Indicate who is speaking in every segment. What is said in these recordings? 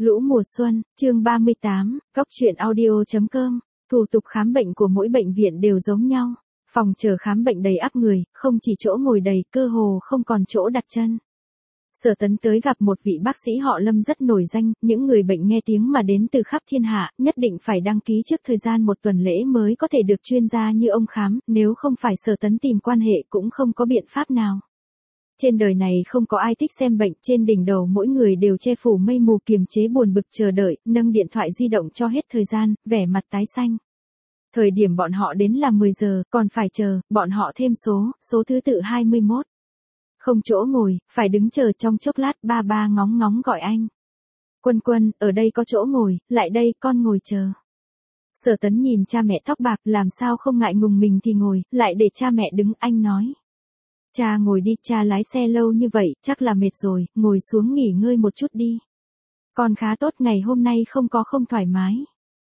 Speaker 1: Lũ mùa xuân, chương 38, coctruyện.audio.com. Thủ tục khám bệnh của mỗi bệnh viện đều giống nhau. Phòng chờ khám bệnh đầy ắp người, không chỉ chỗ ngồi đầy, cơ hồ không còn chỗ đặt chân. Sở Tấn tới gặp một vị bác sĩ họ Lâm rất nổi danh, những người bệnh nghe tiếng mà đến từ khắp thiên hạ, nhất định phải đăng ký trước thời gian một tuần lễ mới có thể được chuyên gia như ông khám, nếu không phải Sở Tấn tìm quan hệ cũng không có biện pháp nào. Trên đời này không có ai thích xem bệnh, trên đỉnh đầu mỗi người đều che phủ mây mù kiềm chế buồn bực chờ đợi, nâng điện thoại di động cho hết thời gian, vẻ mặt tái xanh. Thời điểm bọn họ đến là 10 giờ, còn phải chờ, bọn họ thêm số thứ tự 21. Không chỗ ngồi, phải đứng chờ trong chốc lát, ba ngóng ngóng gọi anh. Quân, ở đây có chỗ ngồi, lại đây, con ngồi chờ. Sở Tấn nhìn cha mẹ tóc bạc, làm sao không ngại ngùng mình thì ngồi, lại để cha mẹ đứng, anh nói. Cha ngồi đi, cha lái xe lâu như vậy, chắc là mệt rồi, ngồi xuống nghỉ ngơi một chút đi. Con khá tốt, ngày hôm nay không thoải mái.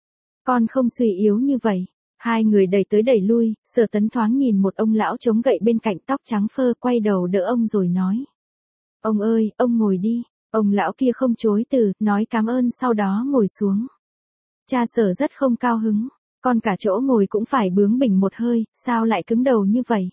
Speaker 1: Con không suy yếu như vậy. Hai người đẩy tới đẩy lui, Sở Tấn thoáng nhìn một ông lão chống gậy bên cạnh tóc trắng phơ, quay đầu đỡ ông rồi nói. Ông ơi, ông ngồi đi. Ông lão kia không chối từ, nói cảm ơn sau đó ngồi xuống. Cha Sở rất không cao hứng, con cả chỗ ngồi cũng phải bướng bỉnh một hơi, sao lại cứng đầu như vậy?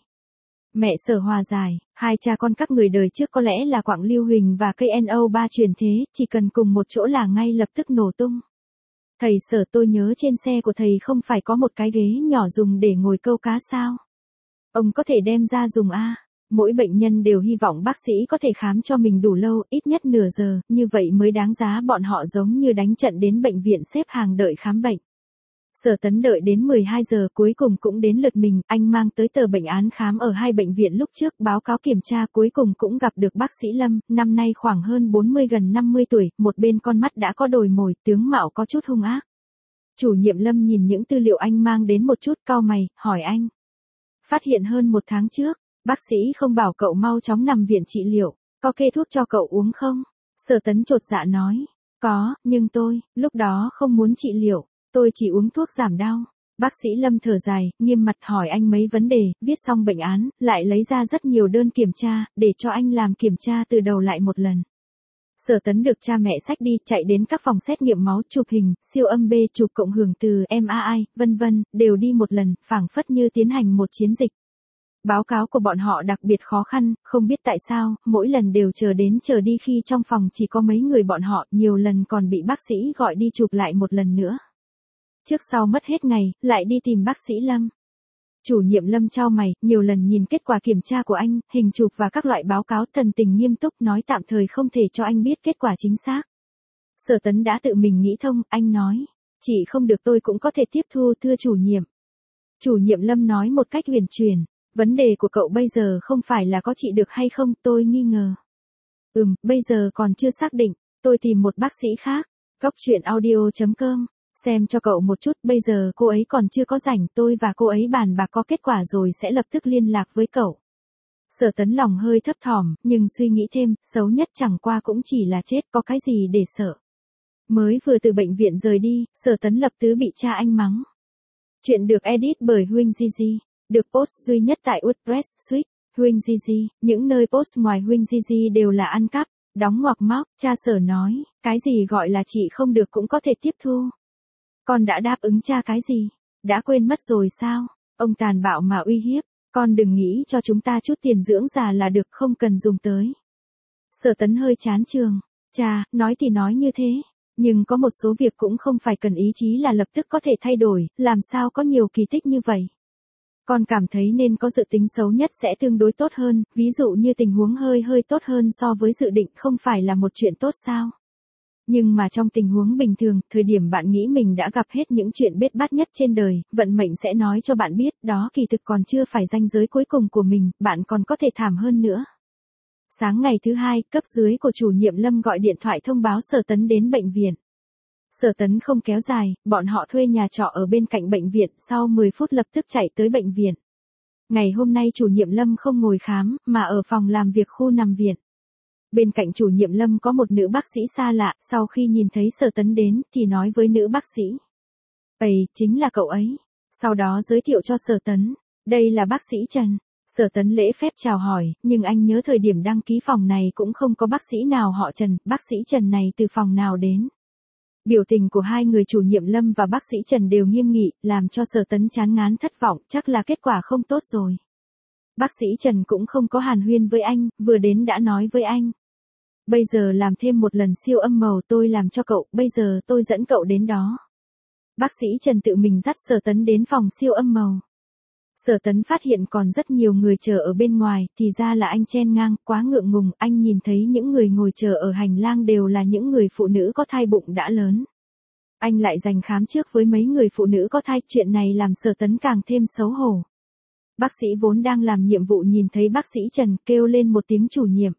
Speaker 1: Mẹ Sở hòa giải, hai cha con các người đời trước có lẽ là Quảng Lưu Huỳnh và cây NO3 truyền thế, chỉ cần cùng một chỗ là ngay lập tức nổ tung. Thầy Sở, tôi nhớ trên xe của thầy không phải có một cái ghế nhỏ dùng để ngồi câu cá sao? Ông có thể đem ra dùng a? Mỗi bệnh nhân đều hy vọng bác sĩ có thể khám cho mình đủ lâu, ít nhất nửa giờ, như vậy mới đáng giá bọn họ giống như đánh trận đến bệnh viện xếp hàng đợi khám bệnh. Sở Tấn đợi đến 12 giờ cuối cùng cũng đến lượt mình, anh mang tới tờ bệnh án khám ở hai bệnh viện lúc trước, báo cáo kiểm tra cuối cùng cũng gặp được bác sĩ Lâm, năm nay khoảng hơn 40 gần 50 tuổi, một bên con mắt đã có đồi mồi, tướng mạo có chút hung ác. Chủ nhiệm Lâm nhìn những tư liệu anh mang đến một chút cau mày, hỏi anh. Phát hiện hơn một tháng trước, bác sĩ không bảo cậu mau chóng nằm viện trị liệu, có kê thuốc cho cậu uống không? Sở Tấn chột dạ nói, có, nhưng tôi, lúc đó không muốn trị liệu. Tôi chỉ uống thuốc giảm đau. Bác sĩ Lâm thở dài, nghiêm mặt hỏi anh mấy vấn đề, viết xong bệnh án, lại lấy ra rất nhiều đơn kiểm tra, để cho anh làm kiểm tra từ đầu lại một lần. Sở Tấn được cha mẹ xách đi, chạy đến các phòng xét nghiệm máu, chụp hình, siêu âm B, chụp cộng hưởng từ MRI, vân vân, đều đi một lần, phảng phất như tiến hành một chiến dịch. Báo cáo của bọn họ đặc biệt khó khăn, không biết tại sao, mỗi lần đều chờ đi khi trong phòng chỉ có mấy người bọn họ, nhiều lần còn bị bác sĩ gọi đi chụp lại một lần nữa. Trước sau mất hết ngày, lại đi tìm bác sĩ Lâm. Chủ nhiệm Lâm chau mày, nhiều lần nhìn kết quả kiểm tra của anh, hình chụp và các loại báo cáo, thần tình nghiêm túc nói tạm thời không thể cho anh biết kết quả chính xác. Sở Tấn đã tự mình nghĩ thông, anh nói, chỉ không được tôi cũng có thể tiếp thu thưa chủ nhiệm. Chủ nhiệm Lâm nói một cách huyền chuyển, vấn đề của cậu bây giờ không phải là có trị được hay không, tôi nghi ngờ. Bây giờ còn chưa xác định, tôi tìm một bác sĩ khác, coctruyện.audio.com. Xem cho cậu một chút, bây giờ cô ấy còn chưa có rảnh, tôi và cô ấy bàn bạc có kết quả rồi sẽ lập tức liên lạc với cậu. Sở Tấn lòng hơi thấp thỏm, nhưng suy nghĩ thêm, xấu nhất chẳng qua cũng chỉ là chết, có cái gì để sợ. Mới vừa từ bệnh viện rời đi, Sở Tấn lập tức bị cha anh mắng. Chuyện được edit bởi Huỳnh Gigi, được post duy nhất tại WordPress Suite, Huỳnh Gigi, những nơi post ngoài Huỳnh Gigi đều là ăn cắp, đóng ngoặc móc, cha Sở nói, cái gì gọi là chị không được cũng có thể tiếp thu. Con đã đáp ứng cha cái gì? Đã quên mất rồi sao? Ông tàn bạo mà uy hiếp, con đừng nghĩ cho chúng ta chút tiền dưỡng già là được, không cần dùng tới. Sở Tấn hơi chán trường, cha, nói thì nói như thế, nhưng có một số việc cũng không phải cần ý chí là lập tức có thể thay đổi, làm sao có nhiều kỳ tích như vậy. Con cảm thấy nên có dự tính xấu nhất sẽ tương đối tốt hơn, ví dụ như tình huống hơi tốt hơn so với dự định không phải là một chuyện tốt sao? Nhưng mà trong tình huống bình thường, thời điểm bạn nghĩ mình đã gặp hết những chuyện bết bát nhất trên đời, vận mệnh sẽ nói cho bạn biết, đó kỳ thực còn chưa phải ranh giới cuối cùng của mình, bạn còn có thể thảm hơn nữa. Sáng ngày thứ hai, cấp dưới của chủ nhiệm Lâm gọi điện thoại thông báo Sở Tấn đến bệnh viện. Sở Tấn không kéo dài, bọn họ thuê nhà trọ ở bên cạnh bệnh viện, sau 10 phút lập tức chạy tới bệnh viện. Ngày hôm nay chủ nhiệm Lâm không ngồi khám, mà ở phòng làm việc khu nằm viện. Bên cạnh chủ nhiệm Lâm có một nữ bác sĩ xa lạ, sau khi nhìn thấy Sở Tấn đến, thì nói với nữ bác sĩ. Chính là cậu ấy. Sau đó giới thiệu cho Sở Tấn, đây là bác sĩ Trần. Sở Tấn lễ phép chào hỏi, nhưng anh nhớ thời điểm đăng ký phòng này cũng không có bác sĩ nào họ Trần, bác sĩ Trần này từ phòng nào đến. Biểu tình của hai người chủ nhiệm Lâm và bác sĩ Trần đều nghiêm nghị, làm cho Sở Tấn chán ngán thất vọng, chắc là kết quả không tốt rồi. Bác sĩ Trần cũng không có hàn huyên với anh, vừa đến đã nói với anh. Bây giờ làm thêm một lần siêu âm màu tôi làm cho cậu, bây giờ tôi dẫn cậu đến đó. Bác sĩ Trần tự mình dắt Sở Tấn đến phòng siêu âm màu. Sở Tấn phát hiện còn rất nhiều người chờ ở bên ngoài, thì ra là anh chen ngang, quá ngượng ngùng, anh nhìn thấy những người ngồi chờ ở hành lang đều là những người phụ nữ có thai bụng đã lớn. Anh lại giành khám trước với mấy người phụ nữ có thai, chuyện này làm Sở Tấn càng thêm xấu hổ. Bác sĩ vốn đang làm nhiệm vụ nhìn thấy bác sĩ Trần kêu lên một tiếng chủ nhiệm.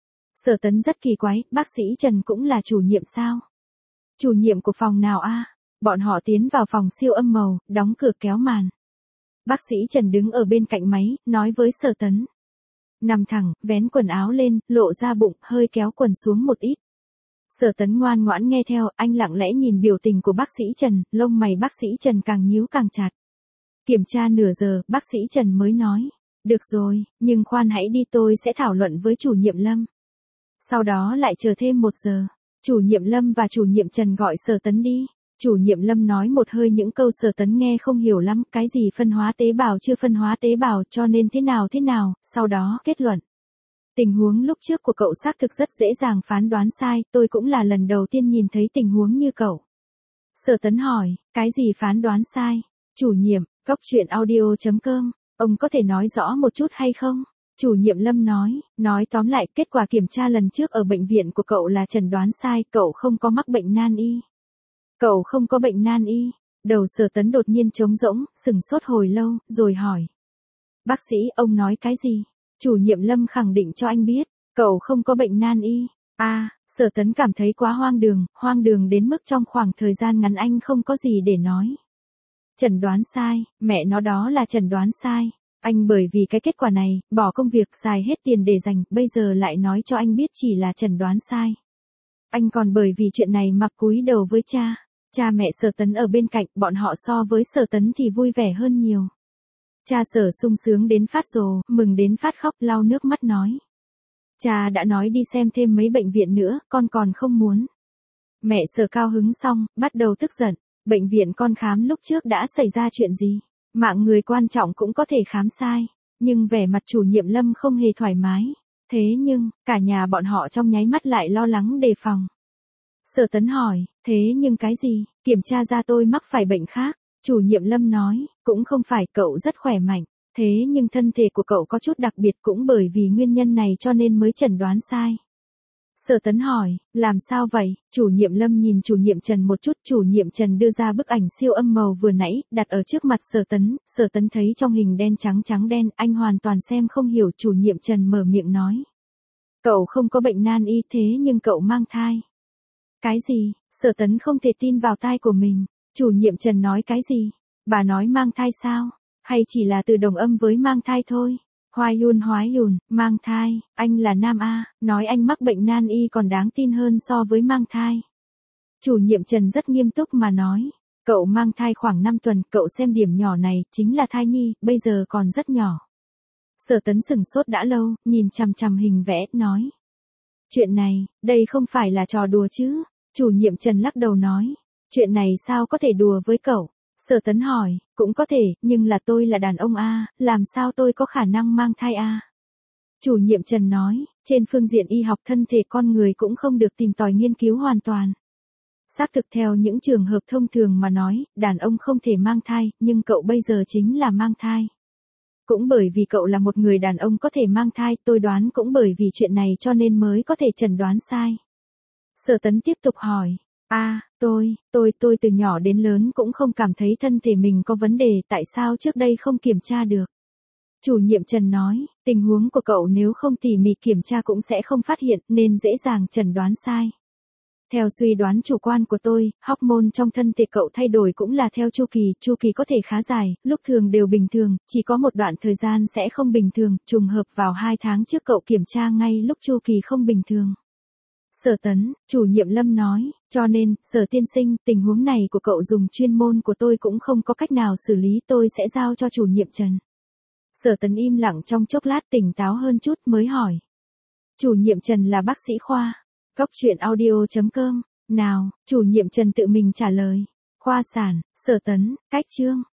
Speaker 1: Sở Tấn rất kỳ quái, bác sĩ Trần cũng là chủ nhiệm sao? Chủ nhiệm của phòng nào a? Bọn họ tiến vào phòng siêu âm màu, đóng cửa kéo màn. Bác sĩ Trần đứng ở bên cạnh máy, nói với Sở Tấn. Nằm thẳng, vén quần áo lên, lộ ra bụng, hơi kéo quần xuống một ít. Sở Tấn ngoan ngoãn nghe theo, anh lặng lẽ nhìn biểu tình của bác sĩ Trần, lông mày bác sĩ Trần càng nhíu càng chặt. Kiểm tra nửa giờ, bác sĩ Trần mới nói. Được rồi, nhưng khoan hãy đi, tôi sẽ thảo luận với chủ nhiệm Lâm. Sau đó lại chờ thêm 1 giờ. Chủ nhiệm Lâm và chủ nhiệm Trần gọi Sở Tấn đi. Chủ nhiệm Lâm nói một hơi những câu Sở Tấn nghe không hiểu lắm, cái gì phân hóa tế bào chưa phân hóa tế bào cho nên thế nào, sau đó kết luận. Tình huống lúc trước của cậu xác thực rất dễ dàng phán đoán sai, tôi cũng là lần đầu tiên nhìn thấy tình huống như cậu. Sở Tấn hỏi, cái gì phán đoán sai? Chủ nhiệm, coctruyện.audio.com, ông có thể nói rõ một chút hay không? Chủ nhiệm Lâm nói tóm lại, kết quả kiểm tra lần trước ở bệnh viện của cậu là chẩn đoán sai, cậu không có mắc bệnh nan y. Cậu không có bệnh nan y. Đầu Sở Tấn đột nhiên trống rỗng, sừng sốt hồi lâu, rồi hỏi. Bác sĩ, ông nói cái gì? Chủ nhiệm Lâm khẳng định cho anh biết, cậu không có bệnh nan y. Sở Tấn cảm thấy quá hoang đường đến mức trong khoảng thời gian ngắn anh không có gì để nói. Chẩn đoán sai, mẹ nó đó là chẩn đoán sai. Anh bởi vì cái kết quả này, bỏ công việc xài hết tiền để dành, bây giờ lại nói cho anh biết chỉ là chẩn đoán sai. Anh còn bởi vì chuyện này mà cúi đầu với cha. Cha mẹ Sở Tấn ở bên cạnh, bọn họ so với Sở Tấn thì vui vẻ hơn nhiều. Cha Sở sung sướng đến phát rồ, mừng đến phát khóc, lau nước mắt nói. Cha đã nói đi xem thêm mấy bệnh viện nữa, con còn không muốn. Mẹ Sở cao hứng xong, bắt đầu tức giận. Bệnh viện con khám lúc trước đã xảy ra chuyện gì? Mạng người quan trọng cũng có thể khám sai. Nhưng vẻ mặt chủ nhiệm Lâm không hề thoải mái. Thế nhưng, cả nhà bọn họ trong nháy mắt lại lo lắng đề phòng. Sở Tấn hỏi, thế nhưng cái gì? Kiểm tra ra tôi mắc phải bệnh khác. Chủ nhiệm Lâm nói, cũng không phải, cậu rất khỏe mạnh. Thế nhưng thân thể của cậu có chút đặc biệt, cũng bởi vì nguyên nhân này cho nên mới chẩn đoán sai. Sở Tấn hỏi, làm sao vậy? Chủ nhiệm Lâm nhìn chủ nhiệm Trần một chút, chủ nhiệm Trần đưa ra bức ảnh siêu âm màu vừa nãy, đặt ở trước mặt Sở Tấn thấy trong hình đen trắng đen, anh hoàn toàn xem không hiểu. Chủ nhiệm Trần mở miệng nói. Cậu không có bệnh nan y, thế nhưng cậu mang thai. Cái gì? Sở Tấn không thể tin vào tai của mình. Chủ nhiệm Trần nói cái gì? Bà nói mang thai sao? Hay chỉ là từ đồng âm với mang thai thôi? Hoài yun, mang thai, anh là nam A, nói anh mắc bệnh nan y còn đáng tin hơn so với mang thai. Chủ nhiệm Trần rất nghiêm túc mà nói, cậu mang thai khoảng 5 tuần, cậu xem điểm nhỏ này, chính là thai nhi, bây giờ còn rất nhỏ. Sở Tấn sửng sốt đã lâu, nhìn chằm hình vẽ, nói. Chuyện này, đây không phải là trò đùa chứ? Chủ nhiệm Trần lắc đầu nói, chuyện này sao có thể đùa với cậu? Sở Tấn hỏi, cũng có thể, nhưng là tôi là đàn ông A, làm sao tôi có khả năng mang thai A? Chủ nhiệm Trần nói, trên phương diện y học thân thể con người cũng không được tìm tòi nghiên cứu hoàn toàn. Xác thực theo những trường hợp thông thường mà nói, đàn ông không thể mang thai, nhưng cậu bây giờ chính là mang thai. Cũng bởi vì cậu là một người đàn ông có thể mang thai, tôi đoán cũng bởi vì chuyện này cho nên mới có thể chẩn đoán sai. Sở Tấn tiếp tục hỏi. Tôi từ nhỏ đến lớn cũng không cảm thấy thân thể mình có vấn đề, tại sao trước đây không kiểm tra được? Chủ nhiệm Trần nói, tình huống của cậu nếu không tỉ mỉ kiểm tra cũng sẽ không phát hiện, nên dễ dàng chẩn đoán sai. Theo suy đoán chủ quan của tôi, hormone trong thân thể cậu thay đổi cũng là theo chu kỳ có thể khá dài, lúc thường đều bình thường, chỉ có một đoạn thời gian sẽ không bình thường, trùng hợp vào 2 tháng trước cậu kiểm tra ngay lúc chu kỳ không bình thường. Sở Tấn, chủ nhiệm Lâm nói, cho nên, Sở tiên sinh, tình huống này của cậu dùng chuyên môn của tôi cũng không có cách nào xử lý, tôi sẽ giao cho chủ nhiệm Trần. Sở Tấn im lặng trong chốc lát, tỉnh táo hơn chút mới hỏi. Chủ nhiệm Trần là bác sĩ khoa. Coctruyện.audio.com Nào, chủ nhiệm Trần tự mình trả lời. Khoa sản, Sở Tấn, cách chương.